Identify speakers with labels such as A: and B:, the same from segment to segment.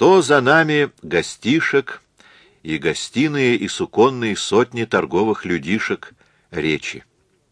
A: то за нами гостишек и гостиные и суконные сотни торговых людишек речи.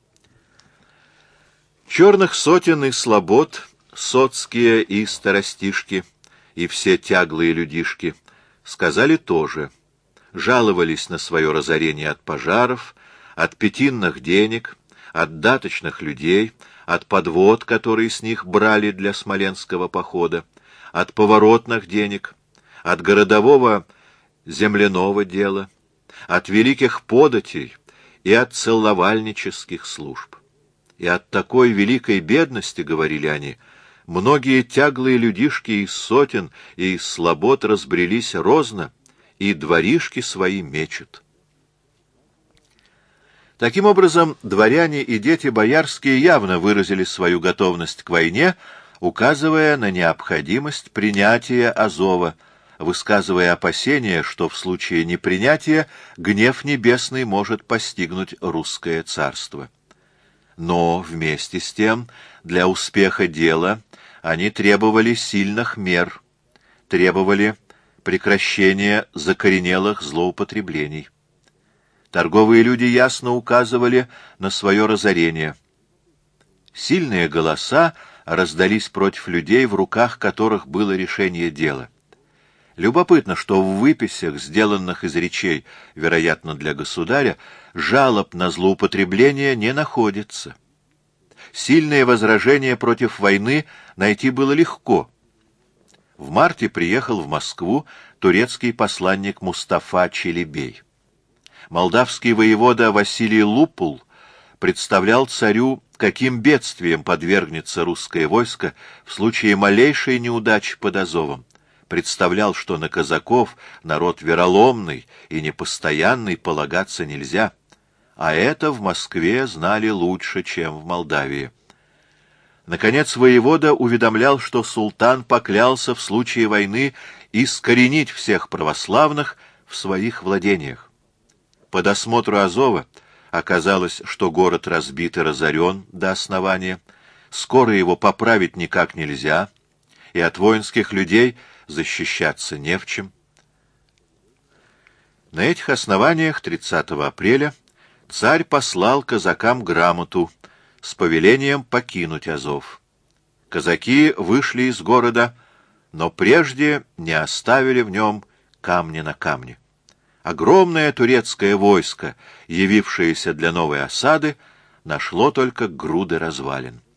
A: Черных сотен и слобод, соцкие и старостишки, и все тяглые людишки сказали тоже, жаловались на свое разорение от пожаров, от пятинных денег, от даточных людей, от подвод, которые с них брали для смоленского похода, от поворотных денег, от городового земляного дела, от великих податей и от целовальнических служб. И от такой великой бедности, говорили они, многие тяглые людишки из сотен и из слобод разбрелись розно, и дворишки свои мечут. Таким образом, дворяне и дети боярские явно выразили свою готовность к войне, указывая на необходимость принятия Азова, высказывая опасения, что в случае непринятия гнев небесный может постигнуть русское царство. Но вместе с тем, для успеха дела они требовали сильных мер, требовали прекращения закоренелых злоупотреблений. Торговые люди ясно указывали на свое разорение. Сильные голоса раздались против людей, в руках которых было решение дела. Любопытно, что в выписях, сделанных из речей, вероятно, для государя, жалоб на злоупотребление не находится. Сильные возражения против войны найти было легко. В марте приехал в Москву турецкий посланник Мустафа Челебей. Молдавский воевода Василий Лупул представлял царю, каким бедствием подвергнется русское войско в случае малейшей неудачи под Азовом. Представлял, что на казаков, народ вероломный и непостоянный, полагаться нельзя. А это в Москве знали лучше, чем в Молдавии. Наконец, воевода уведомлял, что султан поклялся в случае войны искоренить всех православных в своих владениях. По досмотру Азова оказалось, что город разбит и разорен до основания, скоро его поправить никак нельзя, и от воинских людей защищаться не в чем. На этих основаниях 30 апреля царь послал казакам грамоту с повелением покинуть Азов. Казаки вышли из города, но прежде не оставили в нем камня на камне. Огромное турецкое войско, явившееся для новой осады, нашло только груды развалин.